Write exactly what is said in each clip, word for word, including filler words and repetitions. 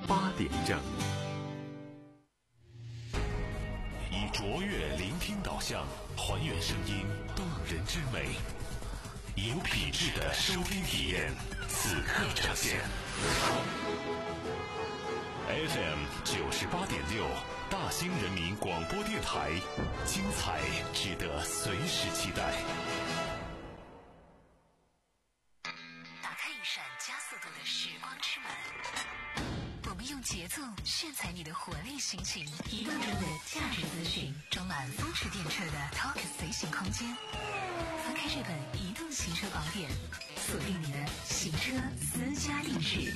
八点正。 以卓越聆听导向，还原声音动人之美，有品质的收听体验，此刻呈现。F M 九十八点六，大兴人民广播电台，精彩值得随时期待。 打开一扇加速度的时光之门，我们用节奏炫彩你的活力心情，移动中的价值资讯，装满风驰电掣的 Talk 随行空间。翻开这本移动行车宝典，锁定你的行车私家定制。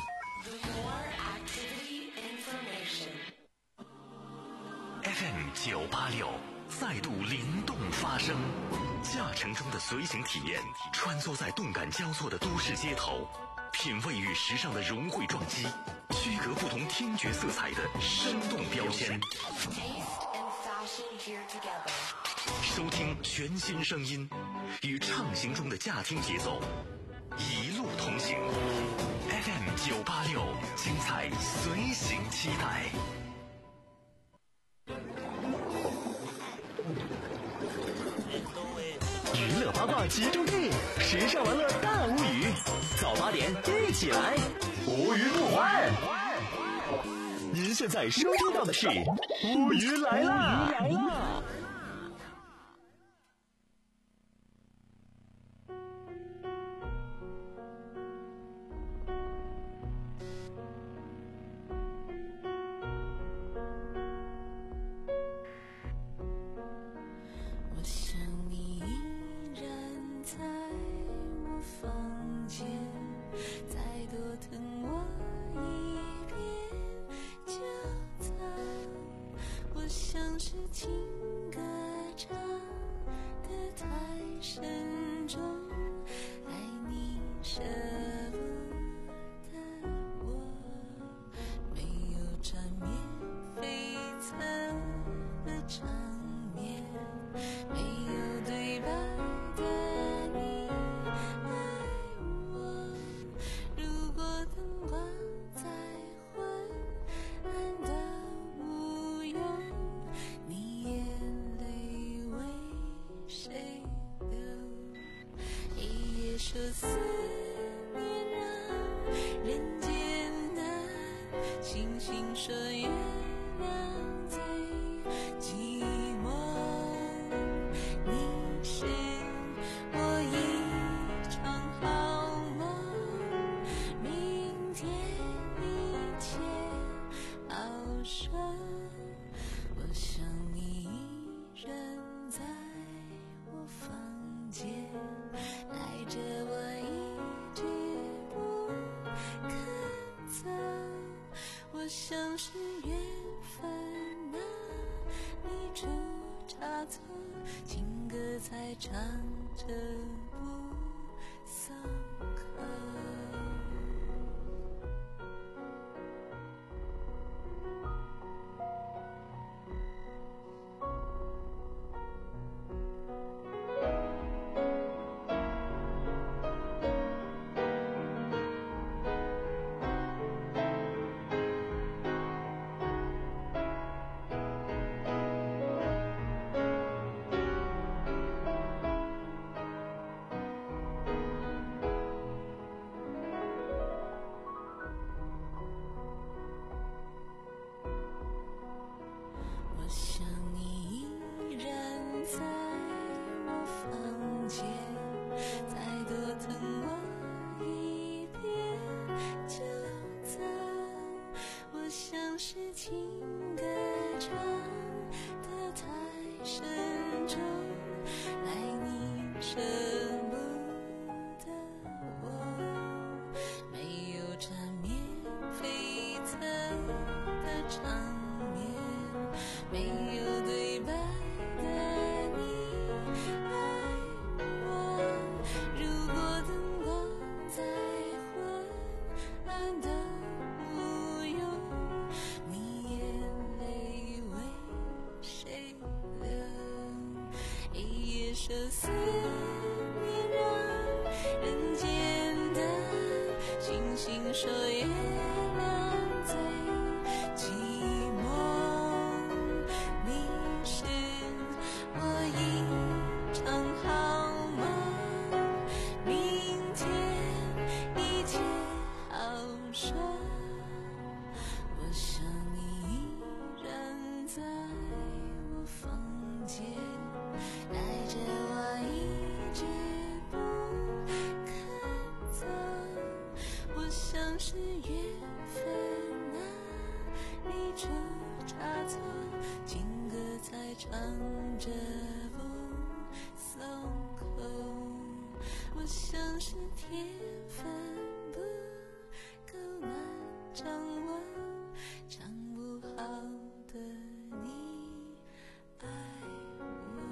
F M 九八六再度灵动发声，驾乘中的随行体验，穿梭在动感交错的都市街头，品味与时尚的融汇撞击，区隔不同听觉色彩的生动标签，收听全新声音，与畅行中的驾听节奏一路同行。F M 九八六，精彩随行期待。 娱乐八卦集中地，时尚玩乐大无语，早八点一起来，无语不欢。您现在收听到的是无语来啦！ 这思念让人间的星星说月亮最唱不好的你爱我。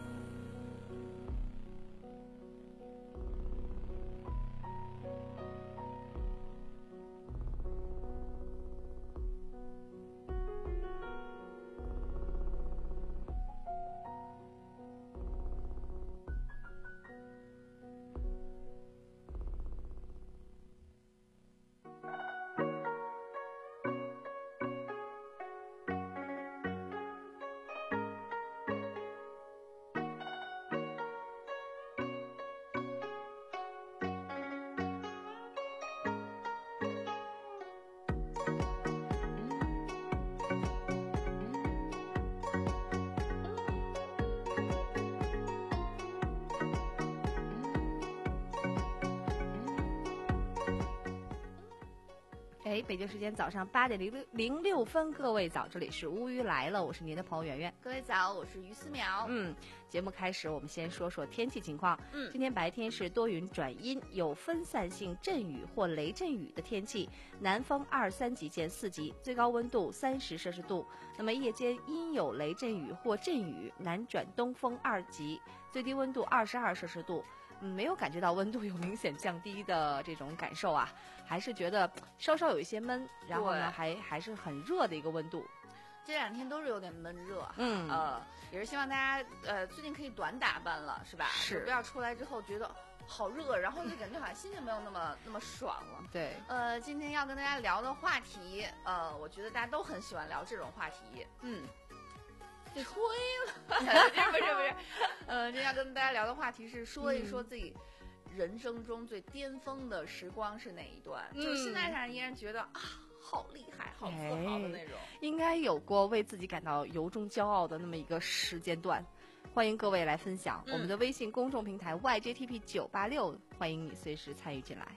哎，北京时间早上八点零六零六分，各位早，这里是乌鱼来了，我是您的朋友圆圆。 各位早，我是于思淼。 嗯，节目开始，我们先说说天气情况。 嗯， 今天白天是多云转阴，有分散性阵雨或雷阵雨的天气，南风二三级见四级，最高温度三十摄氏度。那么夜间阴有雷阵雨或阵雨，南转东风二级，最低温度二十二摄氏度。嗯，没有感觉到温度有明显降低的这种感受啊，还是觉得稍稍有一些闷，然后呢，还还是很热的一个温度。 这两天都是有点闷热， 嗯， 呃，也是希望大家呃最近可以短打扮了，是吧？ 是， 不要出来之后觉得好热，然后就感觉好像心情没有那么那么爽了。 对， 呃，今天要跟大家聊的话题，呃，我觉得大家都很喜欢聊这种话题，嗯。吹了，不是不是，呃，今天要跟大家聊的话题是说一说自己人生中最巅峰的时光是哪一段，嗯、就是现在上依然觉得啊，好厉害，好自豪的那种。 应该有过为自己感到由衷骄傲的那么一个时间段，欢迎各位来分享、嗯、我们的微信公众平台 Y J T P 九八六，欢迎你随时参与进来。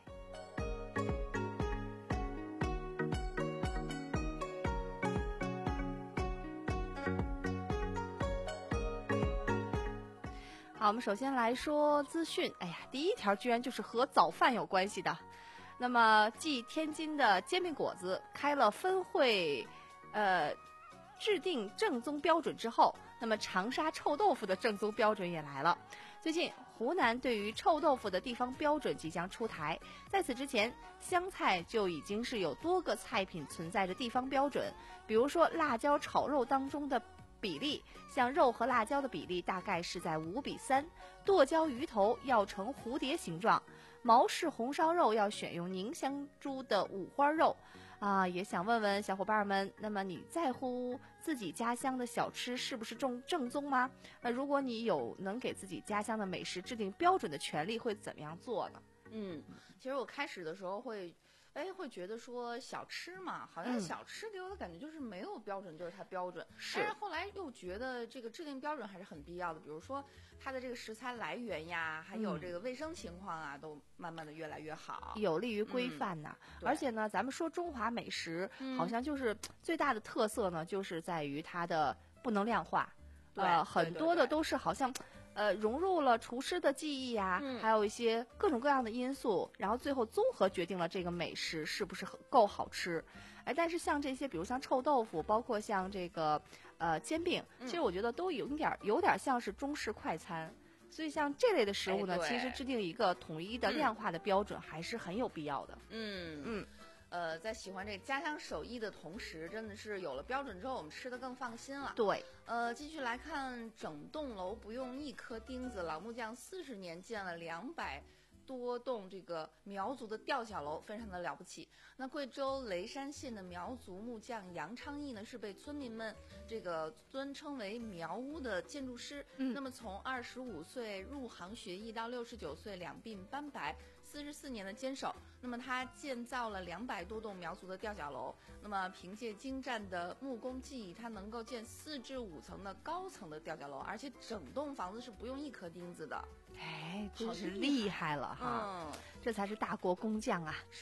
好，我们首先来说资讯。哎呀，第一条居然就是和早饭有关系的。那么，继天津的煎饼果子开了分会，呃，制定正宗标准之后，那么长沙臭豆腐的正宗标准也来了。最近，湖南对于臭豆腐的地方标准即将出台。在此之前，湘菜就已经是有多个菜品存在着地方标准，比如说辣椒炒肉当中的比例，像肉和辣椒的比例大概是在五比三，剁椒鱼头要呈蝴蝶形状，毛氏红烧肉要选用宁香猪的五花肉。啊，也想问问小伙伴们，那么你在乎自己家乡的小吃是不是正正宗吗？那如果你有能给自己家乡的美食制定标准的权利，会怎么样做呢？ 嗯，其实我开始的时候会。哎，会觉得说小吃嘛，好像小吃给我的感觉就是没有标准，就是它标准。是。但是后来又觉得这个制定标准还是很必要的，比如说它的这个食材来源呀，还有这个卫生情况啊，嗯、都慢慢的越来越好， 有利于规范呢、嗯。而且呢，咱们说中华美食，嗯、好像就是最大的特色呢，就是在于它的不能量化。呃，很多的都是好像。呃，融入了厨师的技艺呀、啊嗯，还有一些各种各样的因素，然后最后综合决定了这个美食是不是够好吃。哎，但是像这些，比如像臭豆腐，包括像这个呃煎饼，其实我觉得都有一点有点像是中式快餐。所以像这类的食物呢，其实制定一个统一的量化的标准还是很有必要的。 嗯嗯。呃，在喜欢这个家乡手艺的同时，真的是有了标准之后，我们吃得更放心了。 对， 呃，继续来看，整栋楼不用一颗钉子，老木匠四十年建了两百多栋这个苗族的吊脚楼，非常的了不起。那贵州雷山县的苗族木匠杨昌义呢，是被村民们这个尊称为苗屋的建筑师。嗯，那么从二十五岁入行学艺到六十九岁两鬓斑白。四十四年的坚守，那么他建造了两百多栋苗族的吊脚楼。那么凭借精湛的木工技艺，他能够建四至五层的高层的吊脚楼，而且整栋房子是不用一颗钉子的。 哎，真是厉害了哈！嗯，这才是大国工匠啊！ 是。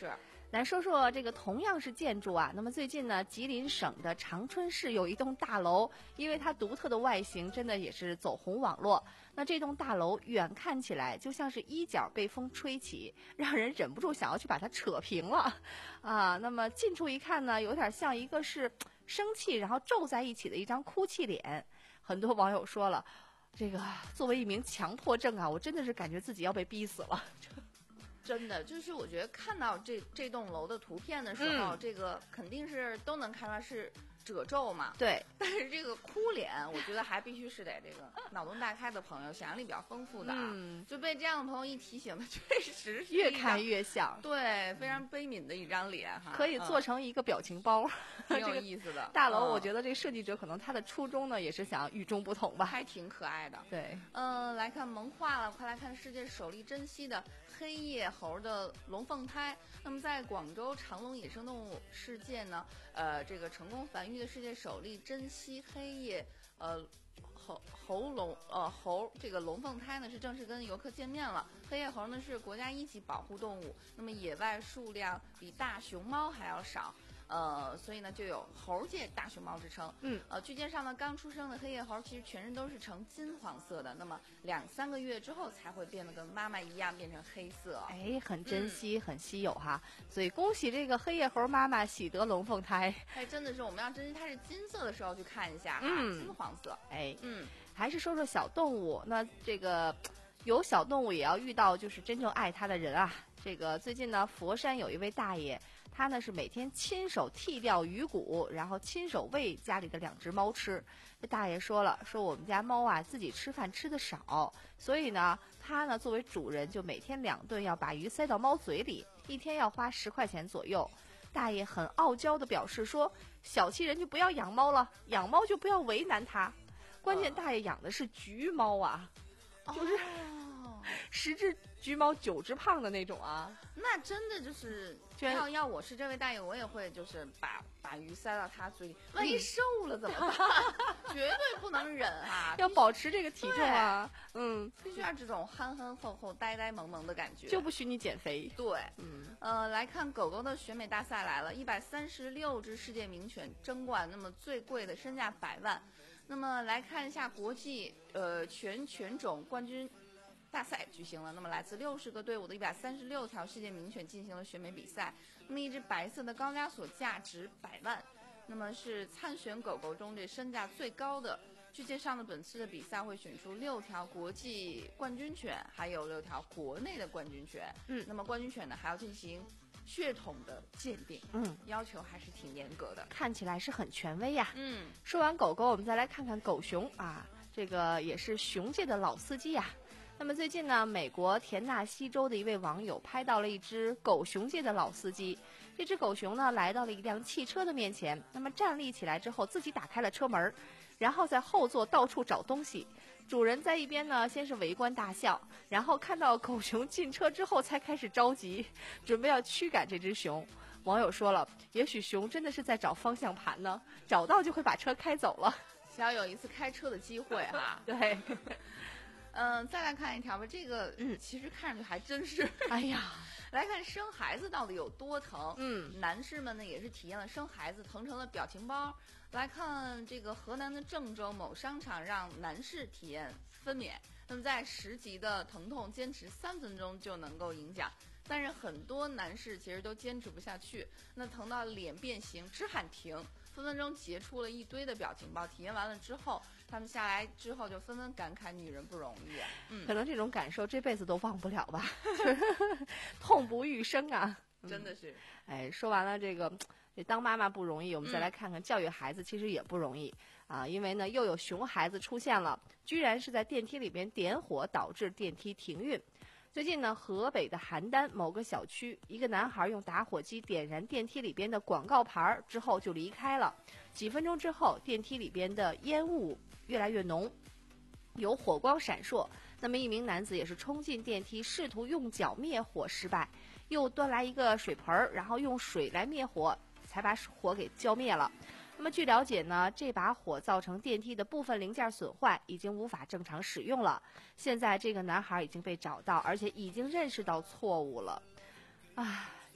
来说说这个同样是建筑啊，那么最近呢，吉林省的长春市有一栋大楼，因为它独特的外形，真的也是走红网络。那这栋大楼远看起来就像是衣角被风吹起，让人忍不住想要去把它扯平了啊。那么近处一看呢，有点像一个是生气然后皱在一起的一张哭泣脸。很多网友说了，这个作为一名强迫症啊，我真的是感觉自己要被逼死了。 真的，就是我觉得看到这这栋楼的图片的时候，嗯、这个肯定是都能看出来是褶皱嘛。 对， 但是这个哭脸，我觉得还必须是得这个脑洞大开的朋友，想象力比较丰富的啊。嗯，就被这样的朋友一提醒，确实是越看越像。 对，非常悲悯的一张脸哈， 可以做成一个表情包， 挺有意思的。 大楼，我觉得这个设计者可能他的初衷呢，也是想与众不同吧， 还挺可爱的。 对， 嗯、呃，来看萌化了，快来看世界首例珍稀的黑叶猴的龙凤胎。那么在广州长隆野生动物世界呢，呃，这个成功繁育的世界首例珍稀黑叶呃猴猴龙呃猴这个龙凤胎呢是正式跟游客见面了。黑叶猴呢是国家一级保护动物，那么野外数量比大熊猫还要少。呃，所以呢，就有猴界大熊猫之称。 嗯， 呃，据介绍呢，刚出生的黑叶猴其实全身都是呈金黄色的，那么两三个月之后才会变得跟妈妈一样变成黑色。 哎，很珍惜，嗯、很稀有哈。所以恭喜这个黑叶猴妈妈喜得龙凤胎。 哎，真的是我们要珍惜它是金色的时候去看一下哈， 嗯、 金黄色。 哎， 嗯， 还是说说小动物。那这个有小动物也要遇到就是真正爱它的人啊。这个最近呢，佛山有一位大爷。他呢是每天亲手剔掉鱼骨，然后亲手喂家里的两只猫吃。这大爷说了，说我们家猫啊自己吃饭吃的少，所以呢他呢作为主人就每天两顿要把鱼塞到猫嘴里，一天要花十块钱左右。大爷很傲娇地表示说，小气人就不要养猫了，养猫就不要为难它。关键大爷养的是橘猫啊，就是、哦、十只橘猫九只胖的那种啊。 那真的就是要要我是这位大爷，我也会就是把把鱼塞到他嘴里，万一瘦了怎么办？绝对不能忍啊！ 要保持这个体重啊，嗯， 必须要这种憨憨厚厚、呆呆萌萌的感觉， 就不许你减肥。 对，嗯，呃，来看狗狗的选美大赛来了，一百三十六只世界名犬争冠，那么最贵的身价百万。那么来看一下国际呃全犬种冠军大赛举行了，那么来自六十个队伍的一百三十六条世界名犬进行了选美比赛。那么一只白色的高加索价值百万，那么是参选狗狗中这身价最高的。据介绍呢，本次的比赛会选出六条国际冠军犬，还有六条国内的冠军犬。嗯，那么冠军犬呢还要进行血统的鉴定，嗯，要求还是挺严格的， 看起来是很权威呀。 嗯， 说完狗狗，我们再来看看狗熊啊，这个也是熊界的老司机呀。那么最近呢，美国田纳西州的一位网友拍到了一只狗熊界的老司机。这只狗熊呢，来到了一辆汽车的面前，那么站立起来之后，自己打开了车门，然后在后座到处找东西。主人在一边呢，先是围观大笑，然后看到狗熊进车之后，才开始着急，准备要驱赶这只熊。网友说了，也许熊真的是在找方向盘呢，找到就会把车开走了， 想要有一次开车的机会哈。 对。 嗯，再来看一条吧，这个嗯，其实看上去还真是， 哎呀， 来看生孩子到底有多疼。 嗯， 男士们呢也是体验了生孩子疼成了表情包。来看这个河南的郑州某商场让男士体验分娩，那么在十级的疼痛坚持三分钟就能够赢奖，但是很多男士其实都坚持不下去，那疼到脸变形，直喊停。分分钟截出了一堆的表情包，体验完了之后，他们下来之后就纷纷感慨女人不容易。嗯， 可能这种感受这辈子都忘不了吧，痛不欲生啊， 真的是。 嗯、哎，说完了这个，这当妈妈不容易，我们再来看看教育孩子，其实也不容易、嗯、啊，因为呢又有熊孩子出现了，居然是在电梯里边点火导致电梯停运。最近呢，河北的邯郸某个小区，一个男孩用打火机点燃电梯里边的广告牌之后就离开了。几分钟之后，电梯里边的烟雾越来越浓，有火光闪烁。那么一名男子也是冲进电梯，试图用脚灭火失败，又端来一个水盆，然后用水来灭火，才把火给浇灭了。那么据了解呢，这把火造成电梯的部分零件损坏，已经无法正常使用了。现在这个男孩已经被找到，而且已经认识到错误了。唉，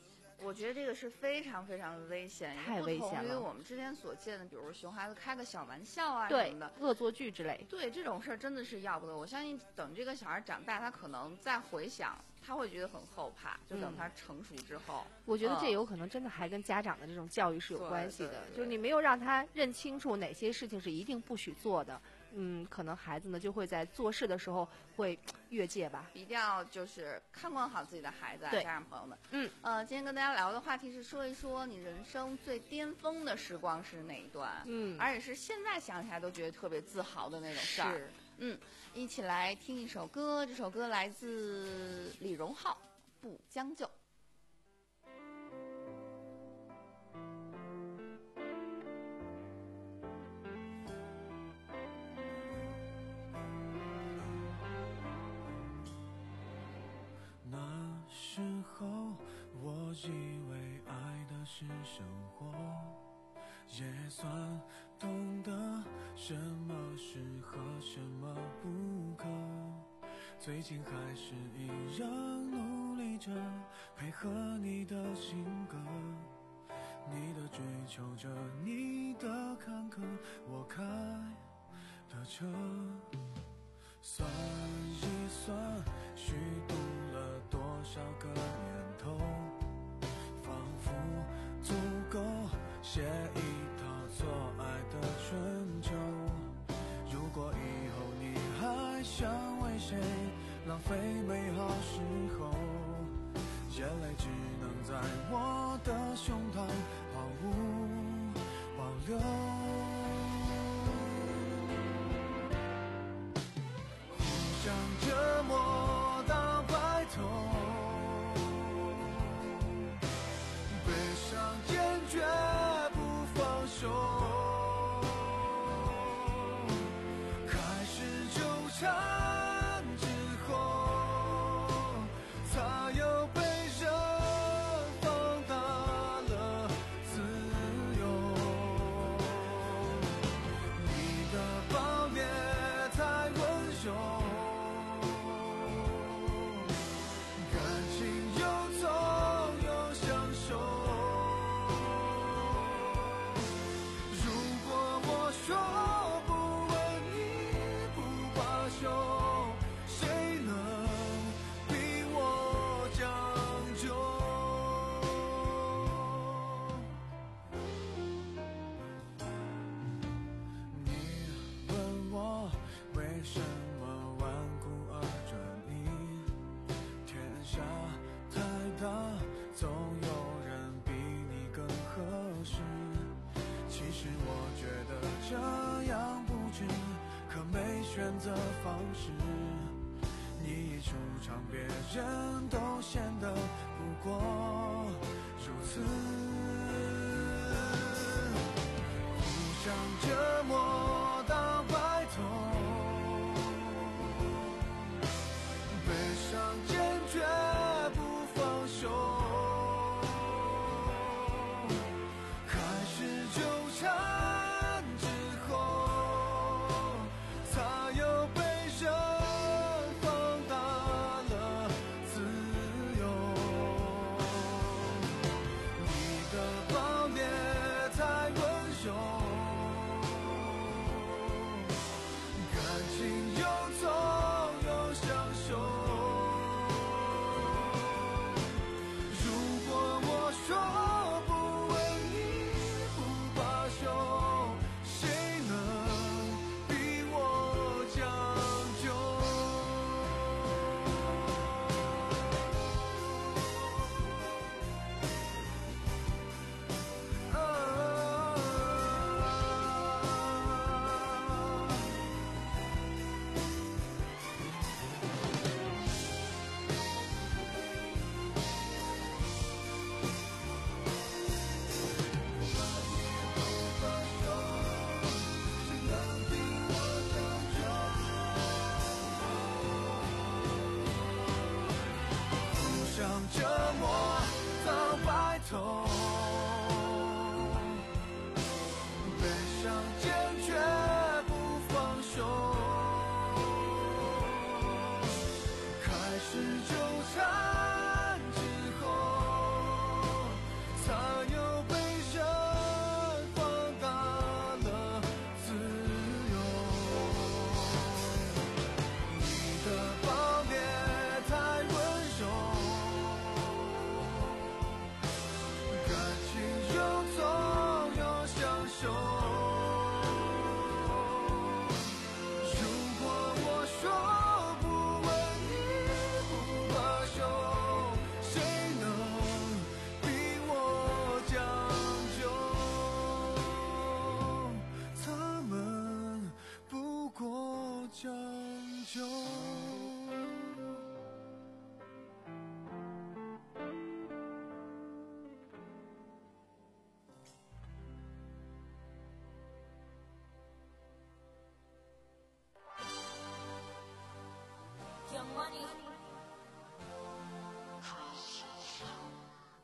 我觉得这个是非常非常危险， 太危险了不同于我们之前所见的，比如熊孩子开个小玩笑啊什对么的， 恶作剧之类。 对这种事儿真的是要不得。我相信等这个小孩长大，他可能再回想，他会觉得很后怕。就等他成熟之后， 我觉得这嗯有可能真的还跟家长的这种教育是有对关系的， 对对就是你没有让他认清楚哪些事情是一定不许做的，嗯，可能孩子呢就会在做事的时候会越界吧。 一定要就是看管好自己的孩子啊， 对家长朋友们。 嗯， 呃，今天跟大家聊的话题是说一说你人生最巅峰的时光是哪一段， 嗯而且是现在想起来都觉得特别自豪的那种事儿。 是嗯，一起来听一首歌，这首歌来自李荣浩，《不将就》。 那时候我以为爱的是生活，也算懂得什么适合什么不可，最近还是一样努力着配合你的性格，你的追求着，你的坎坷，我开的车，算一算虚度了多少个年头，仿佛足够写一套做爱的春秋。如果以后你还想为谁浪费美好时候，眼泪只能在我的胸膛毫无保留。互相折磨到白头，悲伤坚决不放手，开始纠缠之后，才又被人放大了自由。你的暴烈太温柔，感情又痛又享受。如果我说不问你不罢休，谁能逼我将就？你问我为什么顽固而专一，天下太大，总有人比你更合适。其实我觉得这样不值，可没选择方式。你一出场，别人都显得不过如此。互相折磨到白头，悲伤坚决不放手，开始纠缠之后，才又被人放大了自由。你的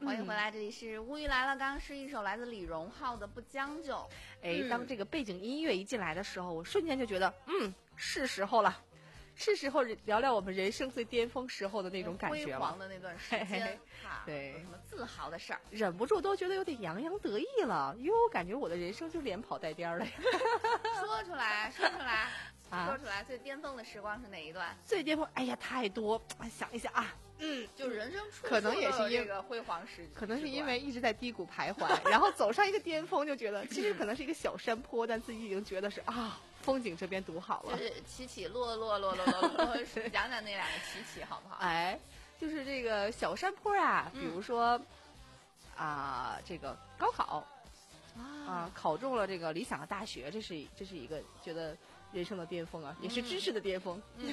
欢迎回来，这里是乌鱼来了。刚刚是一首来自李荣浩的《不将就》。 哎， 嗯当这个背景音乐一进来的时候，我瞬间就觉得，嗯，是时候了，是时候聊聊我们人生最巅峰时候的那种感觉了辉煌。的那段时嘿嘿间嘿， 哈， 对有什么自豪的事儿？ 忍不住都觉得有点洋洋得意了，哟，感觉我的人生就连跑带颠儿的呀。 说出来，说出来， 啊说出来，最巅峰的时光是哪一段？ 最巅峰，哎呀，太多，哎想一想啊，嗯， 就人生处可能也是因处都有这个辉煌时， 可能是因时为一直在低谷徘徊，然后走上一个巅峰，就觉得其实可能是一个小山坡，但自己已经觉得是啊，风景这边独好了。 段就是起起落落落落落落落，讲讲那两个起起好不好？ 哎，就是这个小山坡啊，比如说啊、这个高考啊、考中了这个理想的大学，这是这是一个觉得人生的巅峰啊，也是知识的巅峰。 嗯，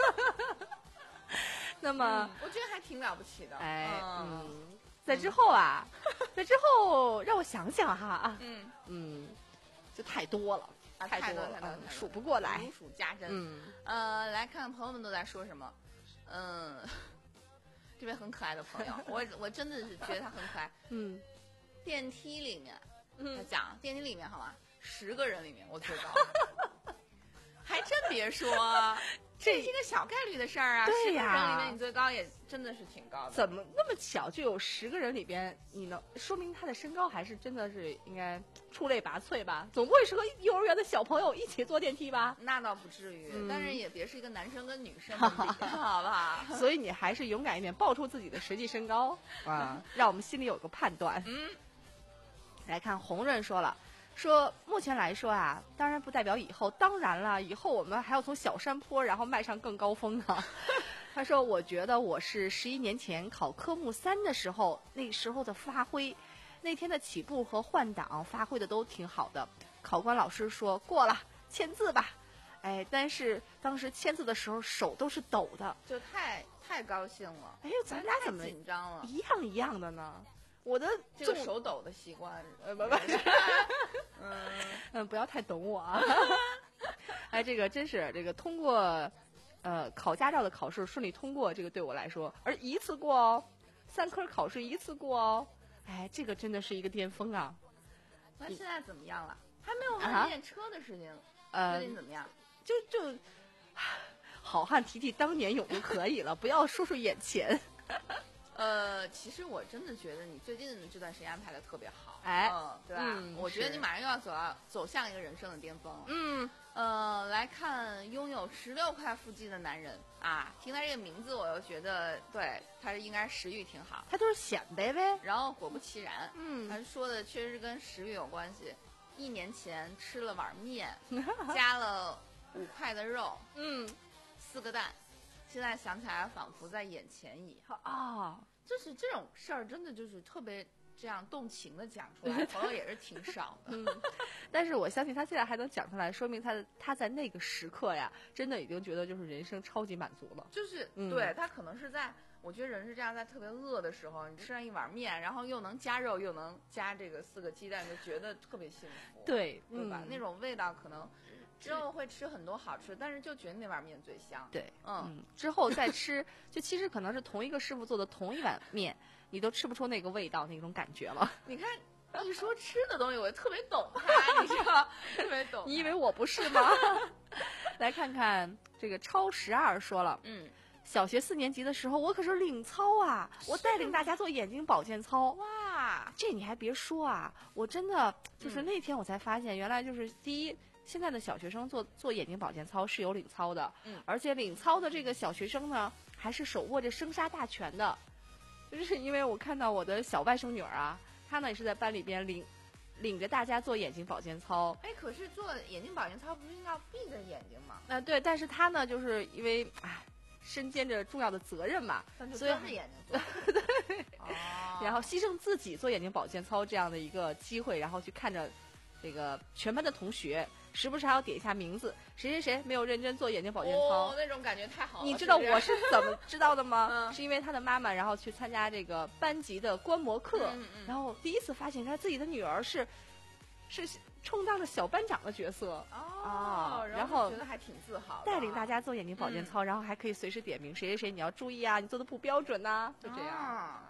那么， 我觉得还挺了不起的。 哎， 嗯嗯，在之后啊，在之后让我想想哈啊， 嗯， 嗯，就太多了， 啊太多了， 太多太多太多嗯数不过来如。数家珍。 嗯， 呃，来看看朋友们都在说什么。嗯，这位很可爱的朋友，我我真的是觉得他很可爱。 嗯电梯里面，他嗯， 讲电梯里面好吗？十个人里面我最高，还真别说，这是一个小概率的事儿啊。 对呀十个人里面你最高也真的是挺高的。 怎么那么巧，就有十个人里边，你能说明他的身高还是真的是应该出类拔萃吧？总不会是和幼儿园的小朋友一起坐电梯吧？ 那倒不至于， 嗯但是也别是一个男生跟女生的比，好不好？ 所以你还是勇敢一点，报出自己的实际身高啊，让我们心里有个判断。 嗯， 来看红润说了，说目前来说啊，当然不代表以后，当然了，以后我们还要从小山坡然后迈上更高峰呢。他说，我觉得我是十一年前考科目三的时候，那时候的发挥，那天的起步和换挡发挥的都挺好的。考官老师说过了，签字吧。哎，但是当时签字的时候手都是抖的。 就太太高兴了。 哎呦，咱俩怎么太紧张了？ 一样一样的呢？我的这个重手抖的习惯， 呃不不， 嗯， 嗯，不要太懂我啊。哎，这个真是这个通过，呃，考驾照的考试顺利通过，这个对我来说，而一次过哦，三科考试一次过哦，哎，这个真的是一个巅峰啊。 那现在怎么样了？还没有啊哈问练车的事情， 呃最，近怎么样？ 就就，好汉提提当年勇就可以了，不要说说眼前。 呃，其实我真的觉得你最近这段时间安排的特别好， 哎嗯，对吧？ 嗯我觉得是你马上又要走到走向一个人生的巅峰了。 嗯， 呃，来看拥有十六块腹肌的男人啊，听他这个名字，我又觉得对他应该食欲挺好。 他就是显摆呗。 然后果不其然， 嗯他说的确实是跟食欲有关系。一年前吃了碗面，加了五块的肉， 嗯， 四个蛋，现在想起来仿佛在眼前一样。 啊， 就是这种事儿，真的就是特别这样动情的讲出来，朋友也是挺少的。 嗯，但是我相信他现在还能讲出来，说明他他在那个时刻呀，真的已经觉得就是人生超级满足了。 就是、 嗯对他可能是在，我觉得人是这样，在特别饿的时候，你吃上一碗面，然后又能加肉，又能加这个四个鸡蛋，就觉得特别幸福， 对， 对吧？ 嗯那种味道可能之后会吃很多好吃，但是就觉得那碗面最香。 对， 嗯， 嗯，之后再吃，就其实可能是同一个师傅做的同一碗面，你都吃不出那个味道那种感觉了。 你看一说吃的东西，我特别懂他，你知道，特别懂他。 你以为我不是吗？来看看这个超十二说了， 嗯， 小学四年级的时候，我可是领操啊，我带领大家做眼睛保健操。 哇， 这你还别说啊，我真的就是嗯那天我才发现，原来就是第一，现在的小学生做做眼睛保健操是有领操的， 嗯而且领操的这个小学生呢，还是手握着生杀大权的，就是因为我看到我的小外甥女儿啊，她呢也是在班里边领领着大家做眼睛保健操。 哎，可是做眼睛保健操不是应该要闭着眼睛吗？ 那、对，但是她呢，就是因为哎，身兼着重要的责任嘛， 那就所以睁着眼睛做。对，哦， 然后牺牲自己做眼睛保健操这样的一个机会，然后去看着这个全班的同学，时不时还要点一下名字，谁谁谁没有认真做眼睛保健操。 哦，那种感觉太好了。 你知道是不是我是怎么知道的吗？ 嗯是因为他的妈妈，然后去参加这个班级的观摩课， 嗯嗯然后第一次发现他自己的女儿是是充当着小班长的角色， 哦啊， 然然后觉得还挺自豪的啊， 带领大家做眼睛保健操，然后还可以随时点名谁谁谁你要注意啊，你做的不标准呐、就这样。 啊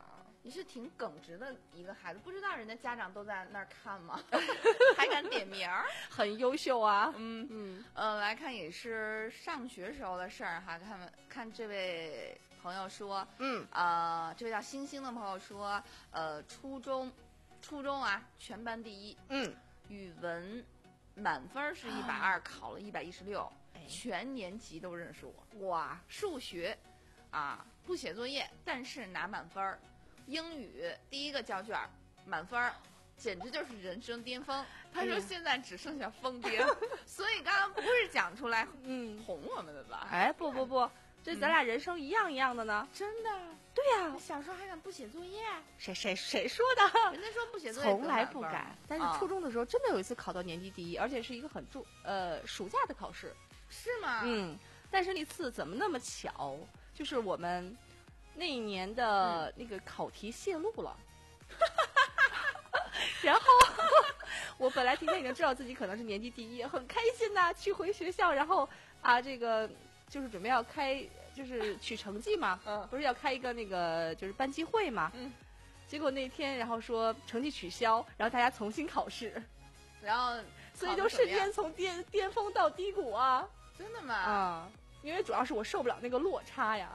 你是挺耿直的一个孩子，不知道人家家长都在那儿看吗？还敢点名儿， 很优秀啊。 嗯嗯呃，来看也是上学时候的事儿哈。看看这位朋友说， 嗯呃，这位叫星星的朋友说，呃，初中初中啊，全班第一， 嗯， 语文满分是一百二，考了一百一十六， 哎全年级都认识我。 哇， 数学啊，不写作业，但是拿满分儿。英语第一个交卷满分儿，简直就是人生巅峰。他说现在只剩下疯癫，所以刚刚不是讲出来嗯， 哄我们的吧？ 哎，不不不，这咱俩人生一样一样的呢。 真的？ 对呀、 你小时候还敢不写作业？ 谁谁谁说的？ 人家说不写作业从来不敢。但是啊初中的时候真的有一次考到年级第一，而且是一个很重呃暑假的考试。 是吗？ 嗯，但是那次怎么那么巧？就是我们那一年的那个考题泄露了，然后我本来提前已经知道自己可能是年级第一，很开心呐、去回学校，然后啊，这个就是准备要开，就是取成绩嘛， 嗯不是要开一个那个就是班级会嘛， 嗯， 结果那天然后说成绩取消，然后大家重新考试， 然后所以就瞬间从巅巅峰到低谷啊。 真的吗？ 啊，因为主要是我受不了那个落差呀。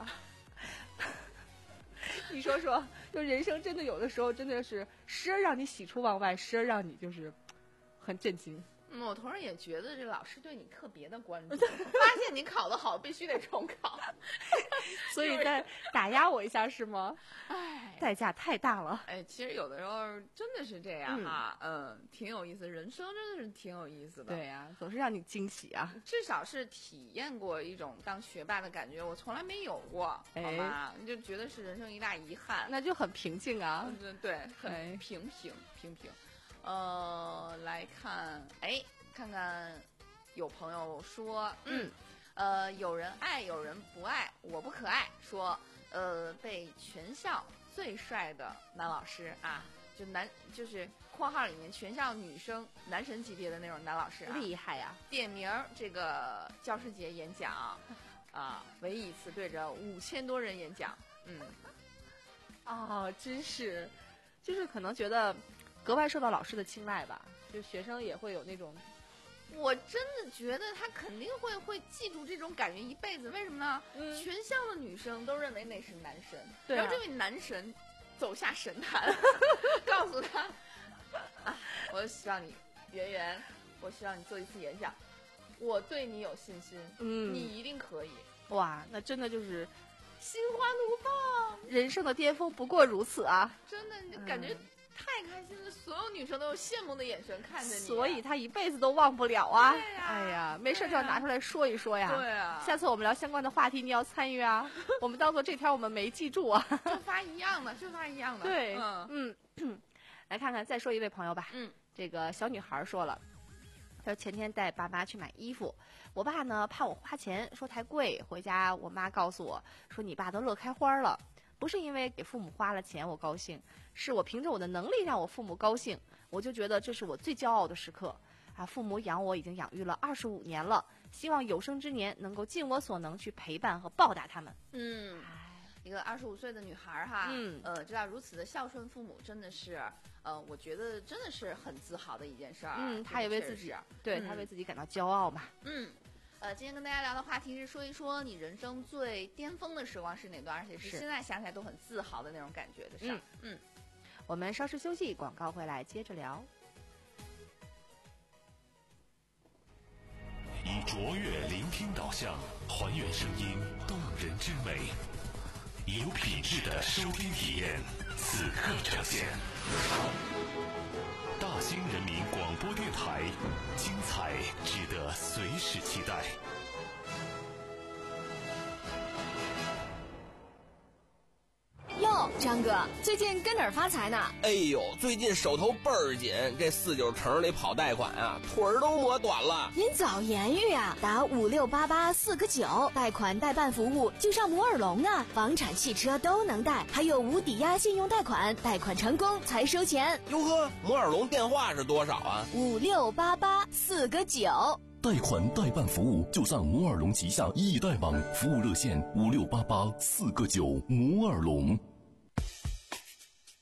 你说说，就人生真的有的时候真的是时而让你喜出望外，时而让你就是很震惊。 嗯，我同时也觉得这老师对你特别的关注，发现你考得好，必须得重考， 所以在打压我一下是吗？ 哎， 代价太大了。 哎，其实有的时候真的是这样哈，嗯，挺有意思，人生真的是挺有意思的。 对呀、总是让你惊喜啊。 至少是体验过一种当学霸的感觉，我从来没有过， 哎好吗？你就觉得是人生一大遗憾。 那就很平静啊。 嗯，对， 哎很平平平平。呃，来看，哎，看看，有朋友说，嗯，呃，有人爱，有人不爱，我不可爱。说，呃，被全校最帅的男老师啊，就男，就是括号里面全校女生男神级别的那种男老师啊， 厉害呀、 点名儿这个教师节演讲，啊，唯一一次对着五千多人演讲，嗯， 哦，真是，就是可能觉得格外受到老师的青睐吧，就学生也会有那种， 我真的觉得他肯定会会记住这种感觉一辈子。为什么呢？ 嗯全校的女生都认为那是男神， 对啊然后这位男神走下神坛，告诉他，啊，我希望你圆圆，我希望你做一次演讲，我对你有信心， 嗯你一定可以。 哇，那真的就是心花怒放， 人生的巅峰不过如此啊！ 真的，你感觉太开心了，所有女生都有羡慕的眼神看着你， 所以他一辈子都忘不了啊！ 对呀哎呀，没事就要拿出来说一说呀。 对啊， 下次我们聊相关的话题，你要参与啊！我们当做这条我们没记住啊。 就发一样的，就发一样的。 对， 嗯嗯，来看看，再说一位朋友吧。 嗯， 这个小女孩说了，她说前天带爸妈去买衣服，我爸呢怕我花钱，说太贵，回家我妈告诉我说你爸都乐开花了。不是因为给父母花了钱我高兴，是我凭着我的能力让我父母高兴，我就觉得这是我最骄傲的时刻啊！父母养我已经养育了二十五年了，希望有生之年能够尽我所能去陪伴和报答他们。 嗯，一个二十五岁的女孩哈， 嗯呃，知道如此的孝顺父母，真的是，呃，我觉得真的是很自豪的一件事儿。 嗯，她也为自己，对嗯她为自己感到骄傲嘛。 嗯。呃，今天跟大家聊的话题是说一说你人生最巅峰的时光是哪段，而且是是现在想起来都很自豪的那种感觉的事儿。嗯， 我们稍事休息，广告回来接着聊。 以卓越聆听导向，还原声音动人之美，有品质的收听体验，此刻呈现。大兴人民广播电台，精彩值得随时期待。 哟，张哥，最近跟哪儿发财呢？ 哎呦，最近手头倍儿紧，这四九城里跑贷款啊，腿儿都磨短了。 您早言语啊，打五六八八四个九，贷款代办服务就上摩尔龙啊，房产、汽车都能贷，还有无抵押信用贷款，贷款成功才收钱。 哟呵，摩尔龙电话是多少啊？ 五六八八四个九。 贷款代办服务就上摩尔龙旗下易贷网，服务热线五六八八四个九摩尔龙。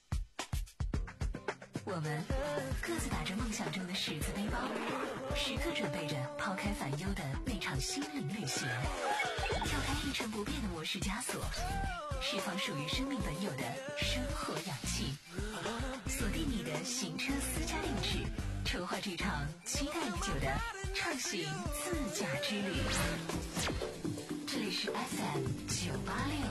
们，各自打着梦想中的十字背包，时刻准备着抛开烦忧的那场心灵旅行，跳开一成不变的模式枷锁，释放属于生命本有的生活氧气，锁定你的行车私家定制，筹划这场期待已久的畅行自驾之旅。这里是 F M 九八六。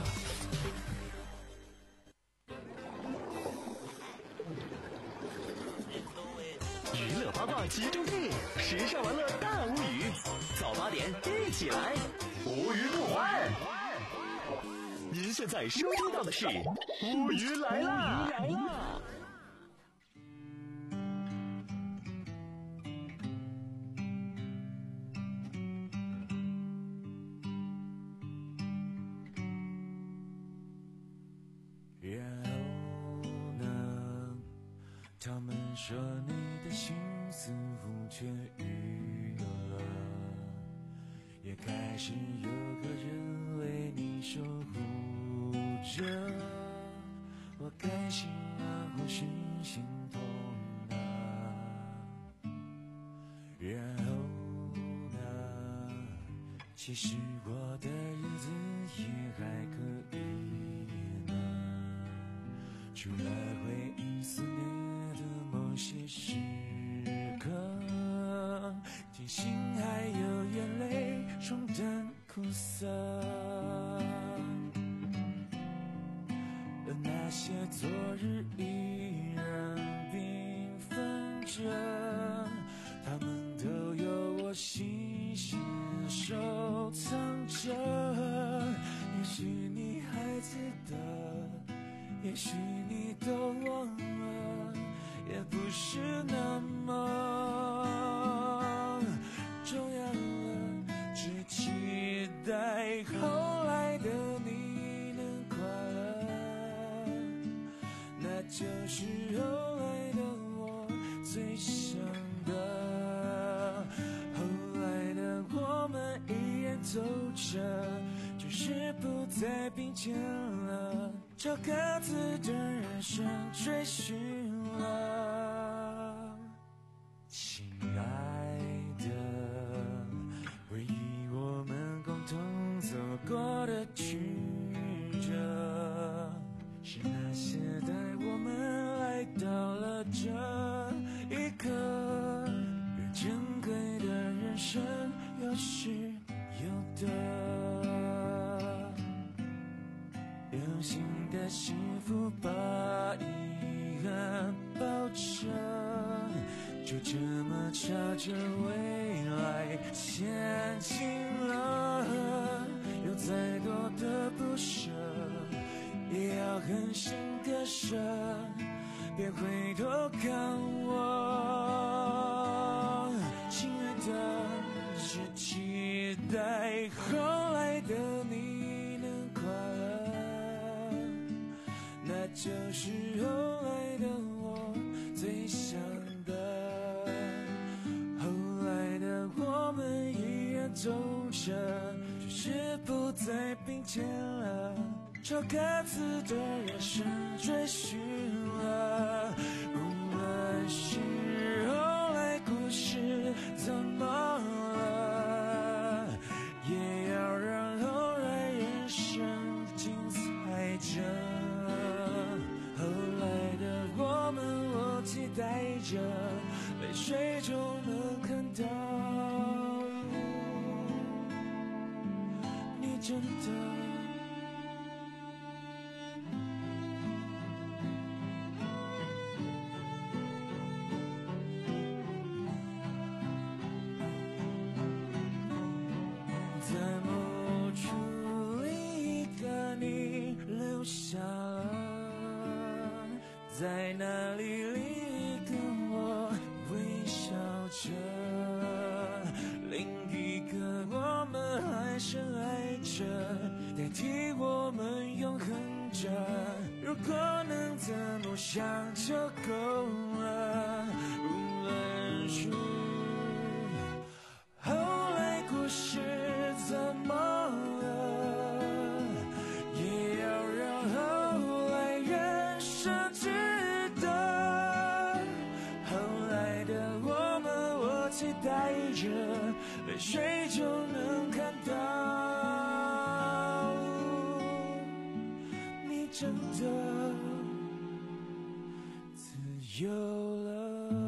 娱乐八卦集中地，时尚玩乐大无语，早八点一起来，无语不欢。您现在收听到的是无语来啦！ 然后呢？他们说你的心似乎痊愈了，也开始有个人为你守护着。我开心啊，或是心痛啊。然后呢？其实我的日子也还可以呢，除了回忆思念的某些时刻，庆幸还有眼泪冲淡苦涩，而那些昨日依然缤纷着，他们都有我细心收藏着。也许你还记得，也许你都忘了，也不是那么重要了，只期待后来的你能快乐，那就是后来的我最想的。后来的我们依然走着，就是不再并肩了，朝各自的人生追寻了。亲爱的，回忆我们共同走过的曲折，是那些带我们来到了这一刻，越珍贵的人生有时有的，有新的幸福把遗憾抱着，就这么朝着未来前进了。有再多的不舍，也要狠心割舍，别回头看我，亲爱的，只期待后来的你能快乐，那就是后来的我最想的。后来的我们依然走着，只是不再并肩了，朝各自的人生追寻了。无论是后来故事怎么了，也要让后来人生精彩着。后来的我们，我期待着，泪水中能看到你真的在某处一个你留下了，在那里一个我微笑着，另一个我们还深爱着，但期待着，泪水就能看到，你真的自由了。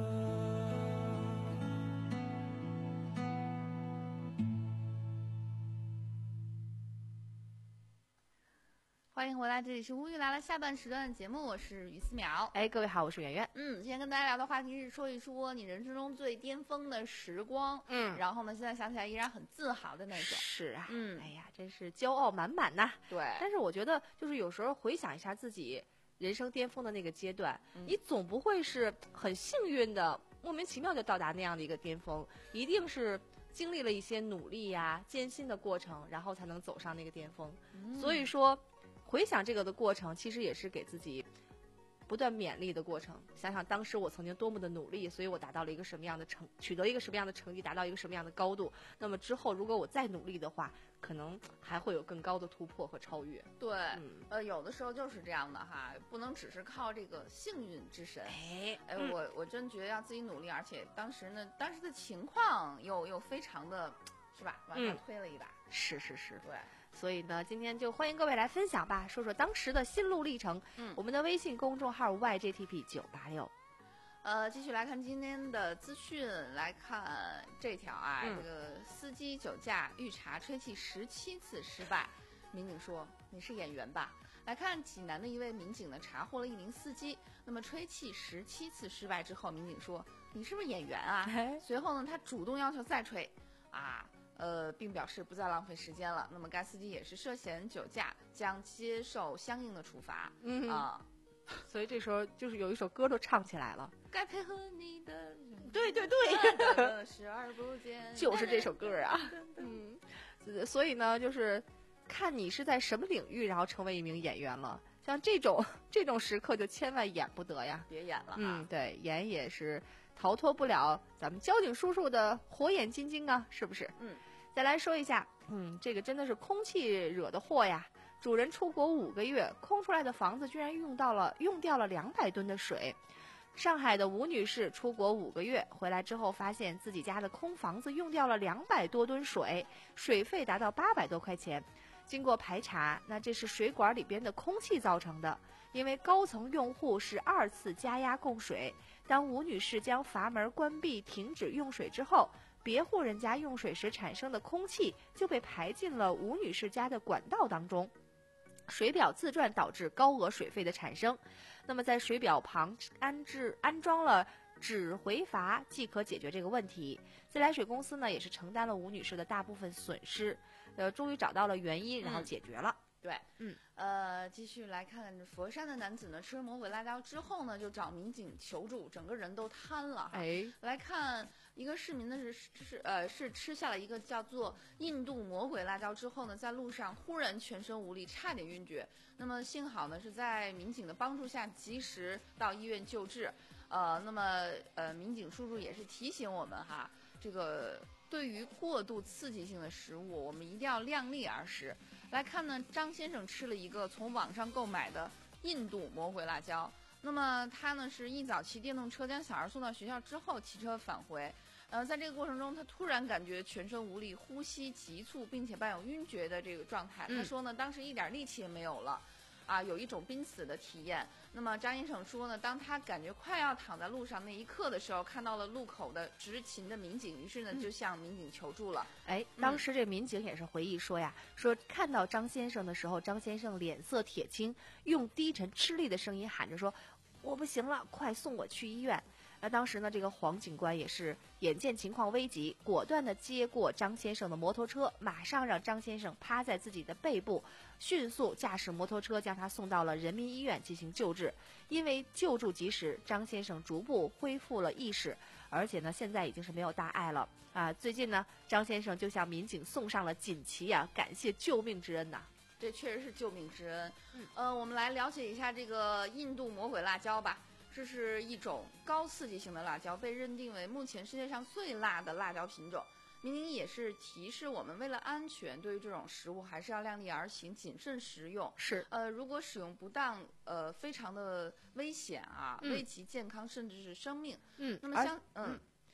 欢迎回来，这里是乌鱼来了下半时段的节目，我是于思淼。 哎，各位好，我是圆圆。 嗯，今天跟大家聊的话题是说一说你人生中最巅峰的时光。 嗯， 然后呢，现在想起来依然很自豪的那种。 是啊， 嗯， 哎呀，真是骄傲满满呐。 对。 但是我觉得，就是有时候回想一下自己人生巅峰的那个阶段，嗯、你总不会是很幸运的，莫名其妙就到达那样的一个巅峰，一定是经历了一些努力呀、艰辛的过程，然后才能走上那个巅峰。嗯、所以说。回想这个的过程，其实也是给自己不断勉励的过程。想想当时我曾经多么的努力，所以我达到了一个什么样的成，取得一个什么样的成绩，达到一个什么样的高度。那么之后，如果我再努力的话，可能还会有更高的突破和超越。 对，嗯、呃，有的时候就是这样的哈，不能只是靠这个幸运之神。 哎， 哎，嗯、我我真觉得要自己努力，而且当时呢，当时的情况又又非常的，是吧？往上推了一把。 嗯、是是是， 对。 所以呢，今天就欢迎各位来分享吧，说说当时的心路历程。嗯，我们的微信公众号 Y J T P 九八六。 呃，继续来看今天的资讯，来看这条啊， 嗯、 这个司机酒驾遇查吹气十七次失败，民警说你是演员吧？来看济南的一位民警呢，查获了一名司机，那么吹气十七次失败之后，民警说你是不是演员啊？随后呢，他主动要求再吹，啊。呃，并表示不再浪费时间了。那么该司机也是涉嫌酒驾，将接受相应的处罚。 嗯啊， 所以这时候就是有一首歌都唱起来了。 该配合你的， 对对对， 视而不见， 就是这首歌啊。嗯，所以呢，就是看你是在什么领域，然后成为一名演员了。像这种这种时刻，就千万演不得呀， 别演了。 嗯，对，演也是。逃脱不了咱们交警叔叔的火眼金睛啊，是不是？ 嗯， 再来说一下，嗯，这个真的是空气惹的祸呀。主人出国五个月，空出来的房子居然用到了用掉了两百吨的水。上海的吴女士出国五个月，回来之后发现自己家的空房子用掉了两百多吨水，水费达到八百多块钱。经过排查，那这是水管里边的空气造成的，因为高层用户是二次加压供水。当吴女士将阀门关闭停止用水之后，别户人家用水时产生的空气就被排进了吴女士家的管道当中，水表自转导致高额水费的产生。那么在水表旁安置安装了止回阀，即可解决这个问题。自来水公司呢也是承担了吴女士的大部分损失，呃，终于找到了原因，然后解决了。 嗯对， 嗯， 呃，继续来看佛山的男子呢，吃了魔鬼辣椒之后呢，就找民警求助，整个人都瘫了。 哎， 来看一个市民呢是是呃是吃下了一个叫做印度魔鬼辣椒之后呢，在路上忽然全身无力，差点晕厥。那么幸好呢是在民警的帮助下及时到医院救治。呃，那么呃民警叔叔也是提醒我们哈，这个对于过度刺激性的食物，我们一定要量力而食。来看呢，张先生吃了一个从网上购买的印度魔鬼辣椒。那么他呢是一早骑电动车将小孩送到学校之后骑车返回，呃，在这个过程中他突然感觉全身无力，呼吸急促，并且伴有晕厥的这个状态。 嗯、 他说呢，当时一点力气也没有了。啊，有一种濒死的体验。那么张先生说呢，当他感觉快要躺在路上那一刻的时候，看到了路口的执勤的民警，于是呢就向民警求助了。 哎、嗯，当时这民警也是回忆说呀，说看到张先生的时候，张先生脸色铁青，用低沉吃力的声音喊着说：“我不行了，快送我去医院。”那当时呢，这个黄警官也是眼见情况危急，果断地接过张先生的摩托车，马上让张先生趴在自己的背部，迅速驾驶摩托车将他送到了人民医院进行救治。因为救助及时，张先生逐步恢复了意识，而且呢，现在已经是没有大碍了啊。最近呢，张先生就向民警送上了锦旗啊，感谢救命之恩呐、啊。 这确实是救命之恩。 嗯， 呃，我们来了解一下这个印度魔鬼辣椒吧。这是一种高刺激性的辣椒，被认定为目前世界上最辣的辣椒品种。民警也是提示我们，为了安全，对于这种食物还是要量力而行，谨慎食用。 是， 呃，如果使用不当，呃，非常的危险啊， 嗯、 危及健康甚至是生命。 嗯， 那么像嗯。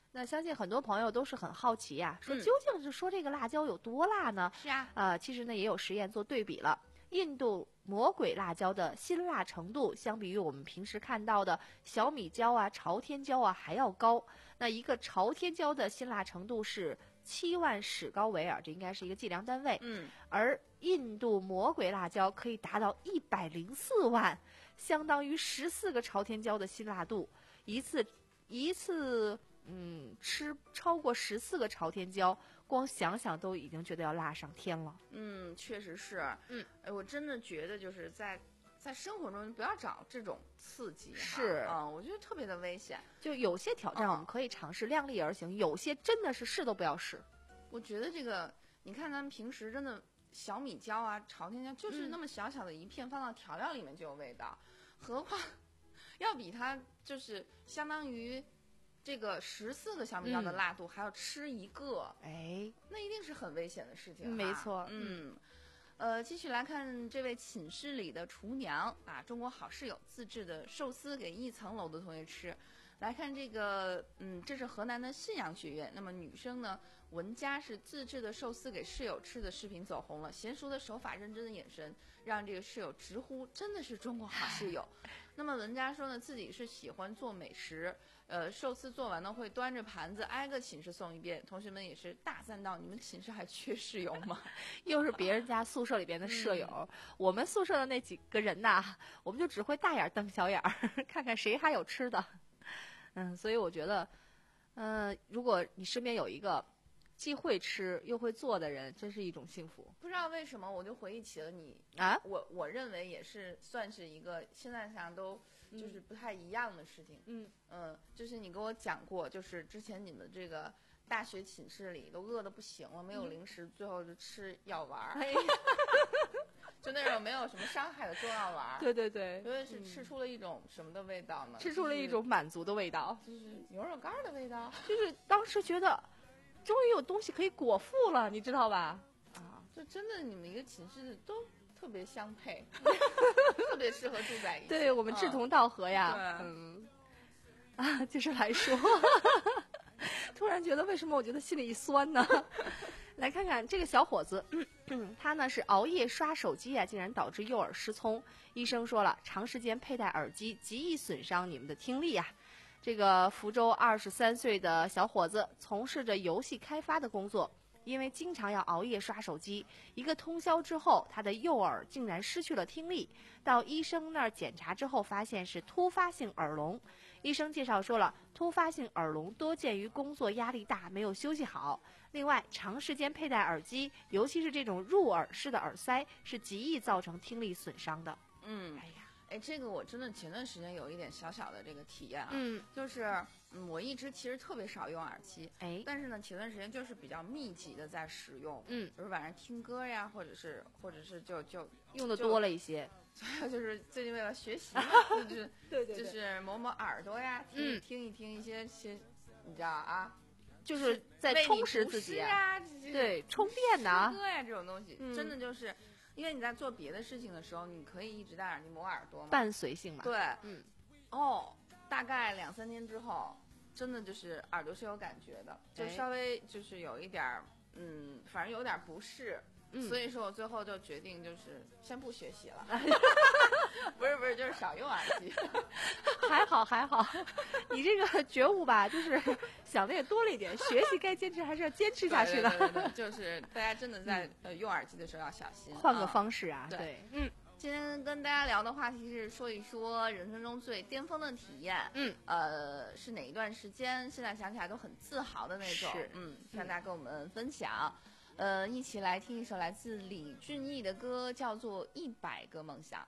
那相信很多朋友都是很好奇呀、说嗯究竟是说这个辣椒有多辣呢？ 是啊， 呃，其实呢也有实验做对比了。印度魔鬼辣椒的辛辣程度，相比于我们平时看到的小米椒啊、朝天椒啊还要高。那一个朝天椒的辛辣程度是七万史高维尔，这应该是一个计量单位。 嗯， 而印度魔鬼辣椒可以达到一百零四万，相当于十四个朝天椒的辛辣度。一次一次，嗯，吃超过十四个朝天椒，光想想都已经觉得要辣上天了。 嗯，确实是。 嗯， 哎，我真的觉得就是在在生活中你不要找这种刺激哈， 是嗯，我觉得特别的危险。 就有些挑战我们可以尝试量力而行，有些真的是试都不要试。 我觉得这个，你看咱们平时真的小米椒啊、朝天椒，就是那么小小的一片，放到调料里面就有味道，何况要比它就是相当于这个十四个小米椒的辣度，还要吃一个， 哎， 那一定是很危险的事情哈。 没错， 嗯。呃，继续来看这位寝室里的厨娘啊，中国好室友自制的寿司给一层楼的同学吃。来看这个，嗯，这是河南的信阳学院。那么女生呢，文佳是自制的寿司给室友吃的视频走红了，娴熟的手法、认真的眼神，让这个室友直呼真的是中国好室友。那么文佳说呢，自己是喜欢做美食，呃，寿司做完呢会端着盘子挨个寝室送一遍。同学们也是大赞道：“你们寝室还缺室友吗？” 又是别人家宿舍里边的舍友，嗯、我们宿舍的那几个人呐，我们就只会大眼瞪小眼儿，看看谁还有吃的。嗯，所以我觉得，嗯、呃，如果你身边有一个既会吃又会做的人，真是一种幸福。 不知道为什么，我就回忆起了你啊， 我我认为也是算是一个现在想都就是不太一样的事情。 嗯嗯，就是你跟我讲过，就是之前你们这个大学寝室里都饿得不行了，没有零食，嗯、最后就吃药丸儿。哎就那种没有什么伤害的中药丸， 对对对， 因为是吃出了一种什么的味道呢？ 吃出了一种满足的味道， 就是牛肉干的味道。 就是当时觉得，终于有东西可以果腹了，你知道吧？ 啊，就真的你们一个寝室都特别相配，特别适合住在一起。 对我们志同道合呀。 对， 嗯，啊，就是来说，突然觉得为什么我觉得心里一酸呢？来看看这个小伙子，嗯、他呢是熬夜刷手机啊，竟然导致右耳失聪。医生说了，长时间佩戴耳机极易损伤你们的听力啊。这个福州二十三岁的小伙子从事着游戏开发的工作，因为经常要熬夜刷手机，一个通宵之后，他的右耳竟然失去了听力。到医生那儿检查之后，发现是突发性耳聋。医生介绍说了，突发性耳聋多见于工作压力大，没有休息好。另外，长时间佩戴耳机，尤其是这种入耳式的耳塞，是极易造成听力损伤的。 嗯， 哎呀， 哎，这个我真的前段时间有一点小小的这个体验啊， 嗯， 就是嗯，我一直其实特别少用耳机， 哎， 但是呢，前段时间就是比较密集的在使用， 嗯， 就是晚上听歌呀，或者是或者是就就用的多了一些。 还有就是最近为了学习嘛，就是对对对， 就是磨磨耳朵呀，听、 嗯、 听一听一些些，你知道啊， 就是在充实自己啊， 对，充电的啊， 歌呀这种东西， 嗯、 真的就是因为你在做别的事情的时候，你可以一直戴耳机磨耳朵嘛， 伴随性嘛， 对， 嗯， 哦，大概两三天之后，真的就是耳朵是有感觉的，就稍微就是有一点儿，嗯，反正有点不适。 嗯、 所以说我最后就决定就是先不学习了，不是不是，就是少用耳机。 还好还好，你这个觉悟吧，就是想的也多了一点。学习该坚持还是要坚持下去的。 对对对对，就是大家真的在、嗯、呃用耳机的时候要小心， 换个方式啊。 嗯、对, 对，嗯。 今天跟大家聊的话题是说一说人生中最巅峰的体验， 嗯， 呃，是哪一段时间？现在想起来都很自豪的那种， 是， 嗯，向大家跟我们分享。呃，一起来听一首来自李俊毅的歌，叫做《一百个梦想》。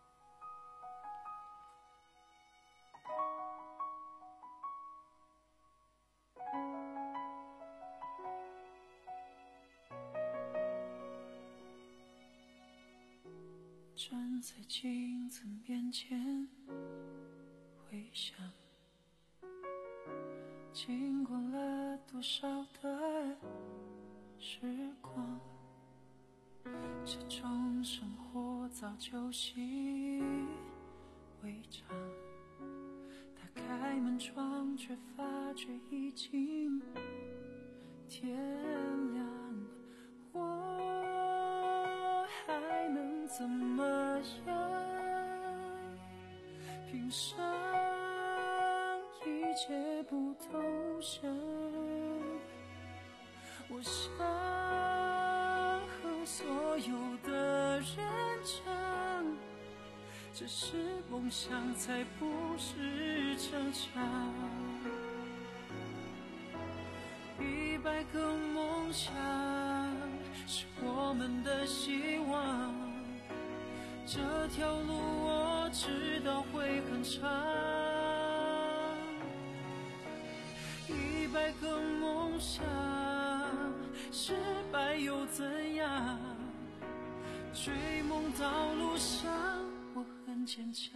站在镜子面前，回想，经过了多少的时光，这种生活早就习以为常。打开开门窗，却发觉已经天亮。我还能怎么样？凭什一切不投降？我想和所有的人讲，只是梦想，才不是逞强。一百个梦想是我们的希望，这条路我知道会很长。一百个梦想，失败又怎样？追梦道路上我很坚强。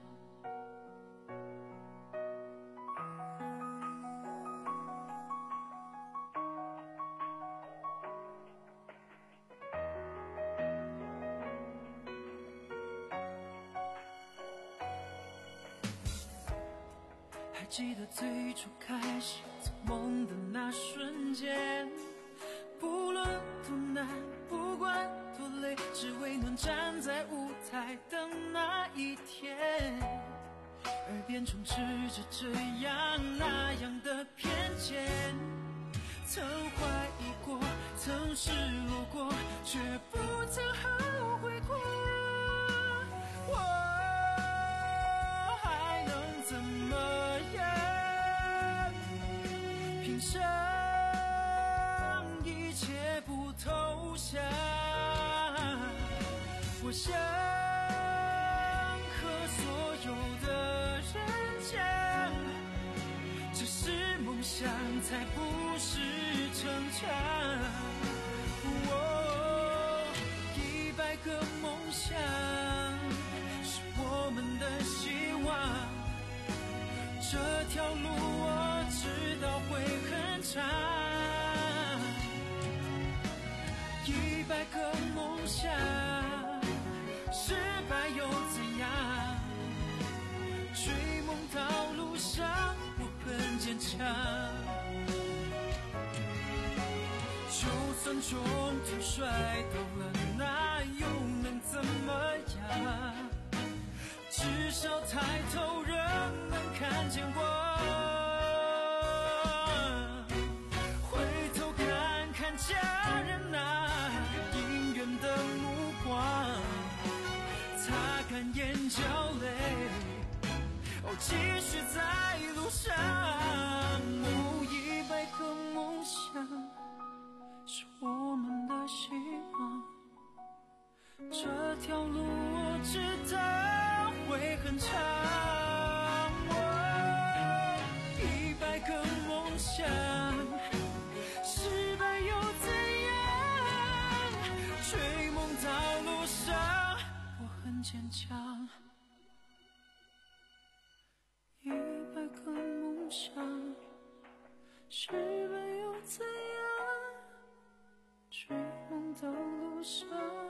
还记得最初开始做梦的那瞬间，不论多难，不管多累，只为能站在舞台等那一天。耳边充斥着这样那样的偏见，曾怀疑过，曾失落过，却不曾后悔过。我还能怎么样？凭什一切不投降？我想和所有的人讲，只是梦想，才不是逞强。哦，一百个梦想是我们的希望，这条路我知道会很长。一百个梦想，失败又怎样？追梦道路上我很坚强。就算中途摔倒了，那又能怎么样？至少抬头仍能看见我。回头看看家人那隐远的目光，擦干眼角泪，哦，继续在路上。哦，一百个梦想是我们的希望，这条路我知道会很长。哦，一百个梦想，失败又怎样？追梦道路上我很坚强。一百个梦想，失败又怎样？追梦道路上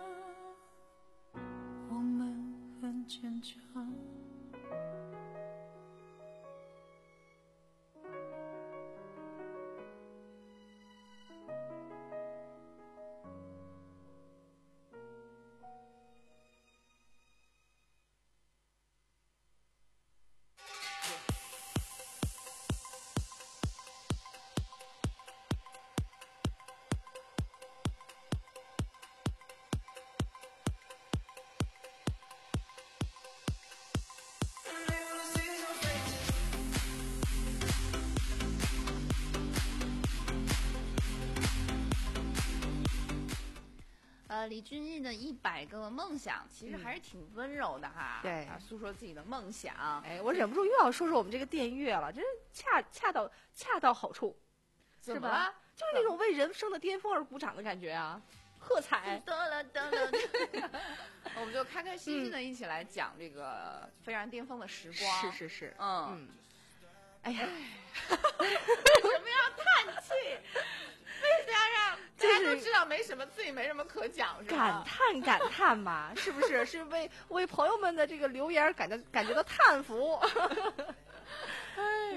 我们很坚强。 呃，李俊毅的一百个梦想其实还是挺温柔的哈， 对啊，诉说自己的梦想。 哎，我忍不住又要说说我们这个电乐了，真是恰恰到恰到好处，是吧？就是那种为人生的巅峰而鼓掌的感觉啊，喝彩！ 得了得了，我们就开开心心的一起来讲这个非常巅峰的时光。 是是是， 嗯。 嗯哎呀， 为什么要叹气？为什么要让大家都知道没什么自己没什么可讲，是吧？ 感叹感叹嘛，是不是？是为为朋友们的这个留言感到感觉到叹服。 哎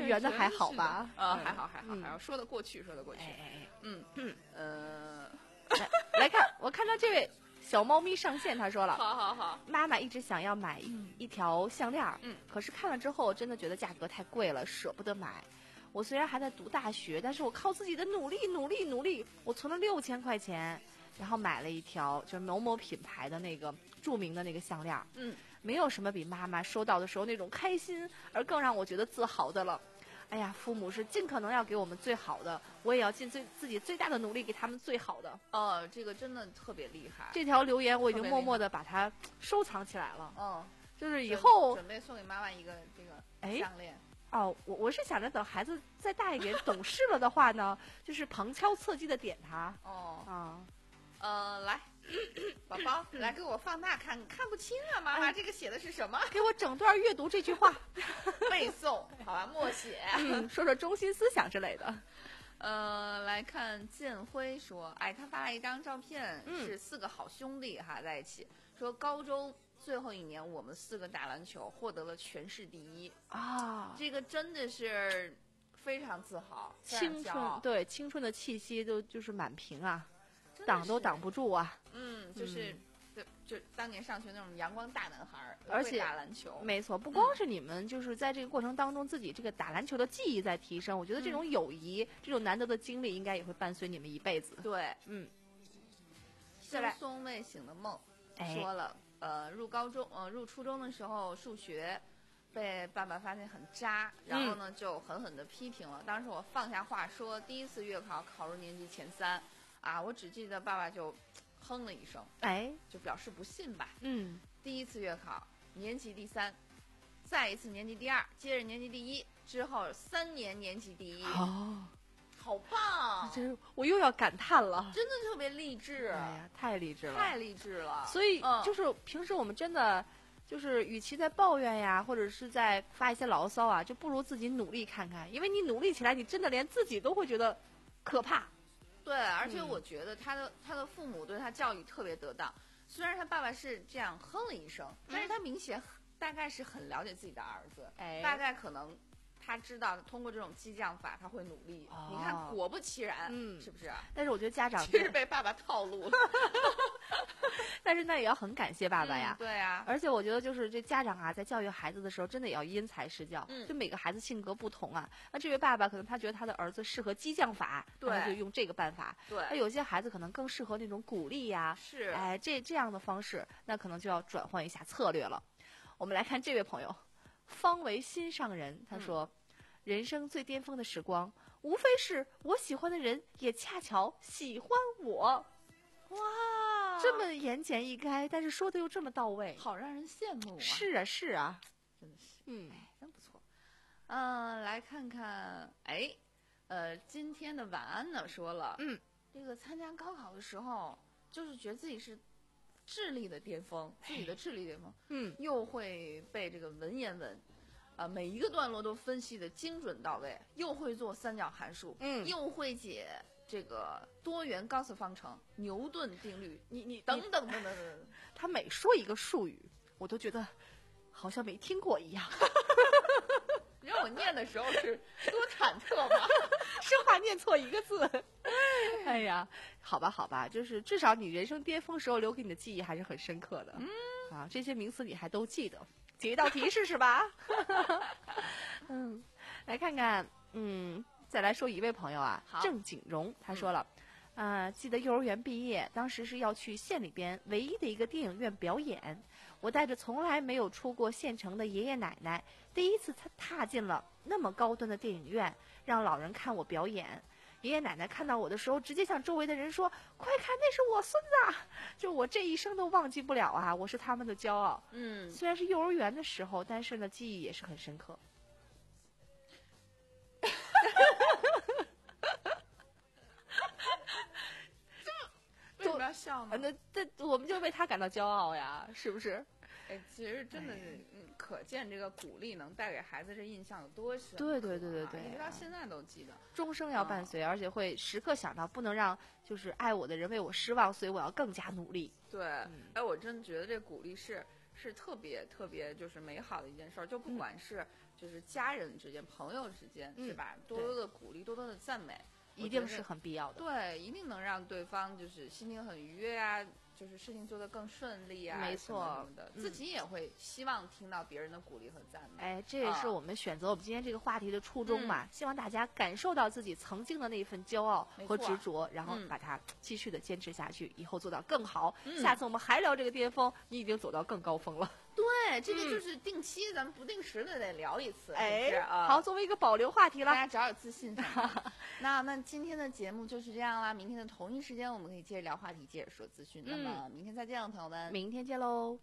圆的还好吧？ 啊，还好还好还好，说得过去，说得过去。 哎， 嗯嗯呃， 来来看，我看到这位小猫咪上线，他说了， 好好好， 妈妈一直想要买一条项链， 嗯， 可是看了之后真的觉得价格太贵了，舍不得买。我虽然还在读大学，但是我靠自己的努力努力努力，我存了六千块钱，然后买了一条就是某某品牌的那个著名的那个项链， 嗯， 没有什么比妈妈收到的时候那种开心而更让我觉得自豪的了。哎呀，父母是尽可能要给我们最好的，我也要尽最自己最大的努力给他们最好的。 哦，这个真的特别厉害。 这条留言我已经默默的把它收藏起来了。 嗯， 就是以后准备送给妈妈一个这个项链。 哦，我我是想着等孩子再大一点懂事了的话呢，就是旁敲侧击的点他。 哦， 啊， 呃，来，宝宝，来给我放大看，看不清啊，妈妈，这个写的是什么？ 给我整段阅读这句话， 背诵，好吧，默写， 嗯，说说中心思想之类的。 呃，来看建辉说，哎，他发了一张照片， 嗯、 是四个好兄弟哈在一起，说高中最后一年我们四个打篮球获得了全市第一啊， 这个真的是非常自豪， 青春对青春的气息都就是满屏啊，挡都挡不住啊。 嗯，就是。嗯就就当年上学那种阳光大男孩， 而且打篮球， 没错，不光是你们，就是在这个过程当中，自己这个打篮球的技艺在提升。我觉得这种友谊，嗯、这种难得的经历，应该也会伴随你们一辈子。 对， 嗯。 轻松未醒的梦说了，哎、呃，入高中，呃，入初中的时候数学被爸爸发现很渣，然后呢、嗯、就狠狠的批评了。当时我放下话说，第一次月考考入年级前三，啊，我只记得爸爸就。哼了一声， 哎， 就表示不信吧。 嗯， 第一次月考，年级第三，再一次年级第二，接着年级第一，之后三年年级第一。 哦， 好棒！ 这我又要感叹了， 真的特别励志。 哎呀，太励志了， 太励志了。 所以、嗯、就是平时我们真的就是与其在抱怨呀，或者是在发一些牢骚啊，就不如自己努力看看，因为你努力起来，你真的连自己都会觉得可怕。 对，而且我觉得他的、嗯、他的父母对他教育特别得当。虽然他爸爸是这样哼了一声，嗯、但是他明显大概是很了解自己的儿子， 哎， 大概可能他知道通过这种激将法他会努力。哦、你看，果不其然， 嗯， 是不是？ 但是我觉得家长其实被爸爸套路了， 但是那也要很感谢爸爸呀。 嗯、对啊， 而且我觉得就是这家长啊，在教育孩子的时候，真的也要因材施教。 嗯， 就每个孩子性格不同啊，那这位爸爸可能他觉得他的儿子适合激将法， 对， 他就用这个办法。 对， 那有些孩子可能更适合那种鼓励呀， 是， 哎，这这样的方式，那可能就要转换一下策略了。我们来看这位朋友，方为心上人，他说。嗯，人生最巅峰的时光，无非是我喜欢的人也恰巧喜欢我。 哇， 这么言简意赅，但是说的又这么到位， 好让人羡慕啊！ 是啊，是啊， 真的是， 嗯， 哎，真不错。嗯、呃，来看看，哎，呃，今天的晚安呢说了， 嗯， 这个参加高考的时候，就是觉得自己是智力的巅峰，自己的智力巅峰， 嗯， 又会背这个文言文。啊，每一个段落都分析的精准到位，又会做三角函数， 嗯， 又会解这个多元高斯方程、牛顿定律，你你等等等等等等。 他每说一个术语，我都觉得好像没听过一样。 让我念的时候是多忐忑吧， 生怕念错一个字。哎呀，好吧好吧，就是至少你人生巅峰时候留给你的记忆还是很深刻的。 嗯， 啊，这些名词你还都记得。解一道题试试吧。嗯，来看看，嗯，再来说一位朋友啊，郑景荣，他说了，嗯、呃，记得幼儿园毕业，当时是要去县里边唯一的一个电影院表演，我带着从来没有出过县城的爷爷奶奶，第一次他踏进了那么高端的电影院，让老人看我表演。爷爷奶奶看到我的时候，直接向周围的人说：“快看，那是我孙子！”就我这一生都忘记不了啊，我是他们的骄傲。 嗯， 虽然是幼儿园的时候，但是呢，记忆也是很深刻。 为什么要笑呢？ 那这我们就为他感到骄傲呀，是不是？ 哎，其实真的是，嗯，可见这个鼓励能带给孩子这印象有多深、啊。 对对对对对， 一直到现在都记得， 终生要伴随，嗯、而且会时刻想到不能让就是爱我的人为我失望，所以我要更加努力。 对，嗯、哎，我真的觉得这鼓励是是特别特别就是美好的一件事儿。就不管是就是家人之间、朋友之间， 嗯是吧？多多的鼓励，多多的赞美， 一定是很必要的。 对，一定能让对方就是心情很愉悦啊。就是事情做得更顺利啊， 没错， 什么的，自己也会希望听到别人的鼓励和赞美。 哎，这也是我们选择我们今天这个话题的初衷嘛，嗯、希望大家感受到自己曾经的那份骄傲和执着，然后把它继续的坚持下去，以后做到更好。嗯、下次我们还聊这个巅峰，你已经走到更高峰了。 对，这个就是定期，嗯、咱们不定时的得聊一次。 哎， 是啊， 好，作为一个保留话题了， 大家找点自信。那那今天的节目就是这样啦，明天的同一时间我们可以接着聊话题，接着说资讯。嗯、那么明天再见了，朋友们， 明天见喽。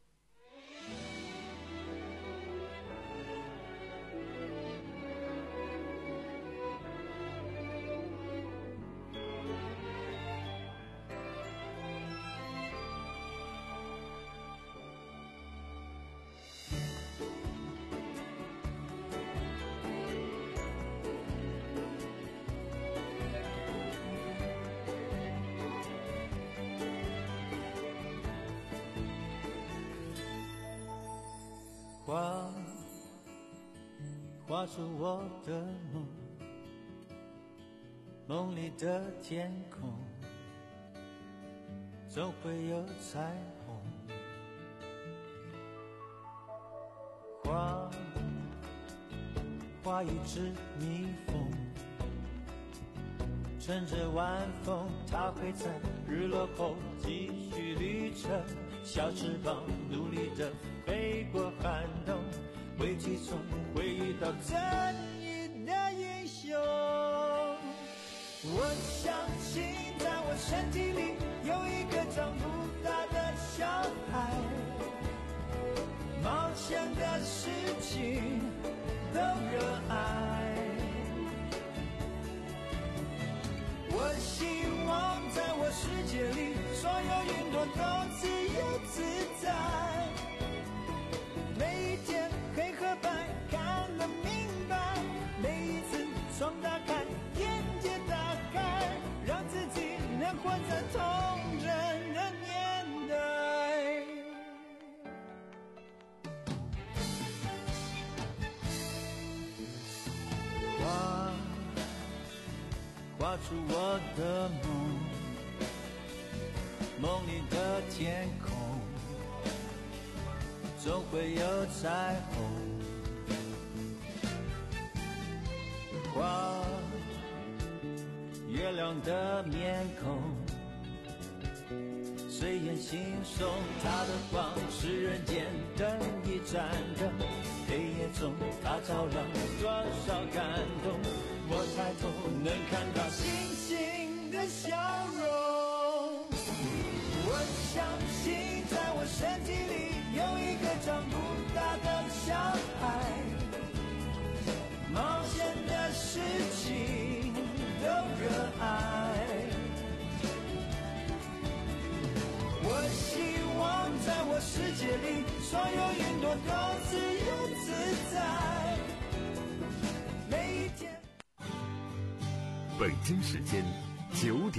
画画出我的梦，梦里的天空总会有彩虹。画画一只蜜蜂，乘着晚风，它会在日落后继续旅程，小翅膀努力地飞过寒冬，危机中会遇到正义的英雄。我相信在我身体里有一个长不大的小孩，冒险的事情都热爱。我希望在我世界里所有云朵都自由自在，每一天黑和白看得明白，每一次窗打开眼界打开，让自己能活在童真的年代。画画出我的梦，梦里的天空总会有彩虹。画月亮的面孔，随眼惺忪，它的光是人间灯一盏灯，黑夜中它照亮多少感动。我抬头能看到星星的笑容。我相信在我身体里有一个长不大的小孩，冒险的事情都热爱。我希望在我世界里所有云朵都自由自在，每一天。 北京时间九点。